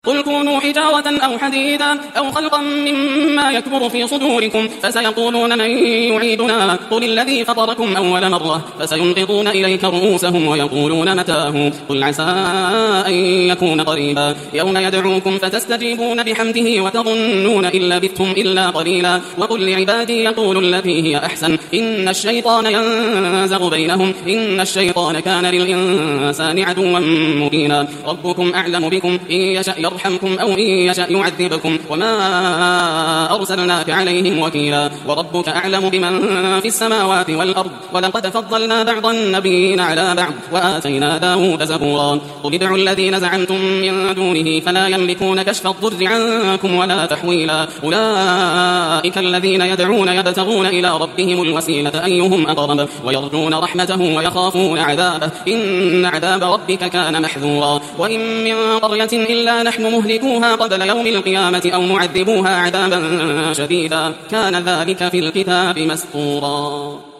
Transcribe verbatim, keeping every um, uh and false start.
قل كونوا حجارة أو حديدا أو خلقا مما يكبر في صدوركم فسيقولون من يعيدنا قل الذي فطركم أول مرة فسينغضون إليك رؤوسهم ويقولون متاه قل عسى أن يكون قريبا يوم يدعوكم فتستجيبون بحمده وتظنون إن لبثتم إلا قليلا وقل لعبادي يقولوا التي هي أحسن إن الشيطان ينزغ بينهم إن الشيطان كان للإنسان عدوا مبينا ربكم أعلم بكم إن يشأ يرحمكم أو إن يشأ يعذبكم وما أرسلناك عليهم وكيلا وربك أعلم بمن في السماوات والأرض ولقد فضلنا بعض النبيين على بعض وآتينا داود زبورا قل ادعوا الذين زعمتم من دونه فلا يملكون كشف الضر عنكم ولا تحويلا أولئك الذين يدعون يبتغون إلى ربهم الوسيلة أيهم أقرب ويرجون رحمته ويخافون عذابه إن عذاب ربك كان محذورا وإن من قرية إلا نحن مهلكوها قبل يوم القيامة أو معذبوها عذابا شديدا كان ذلك في الكتاب مسطورا.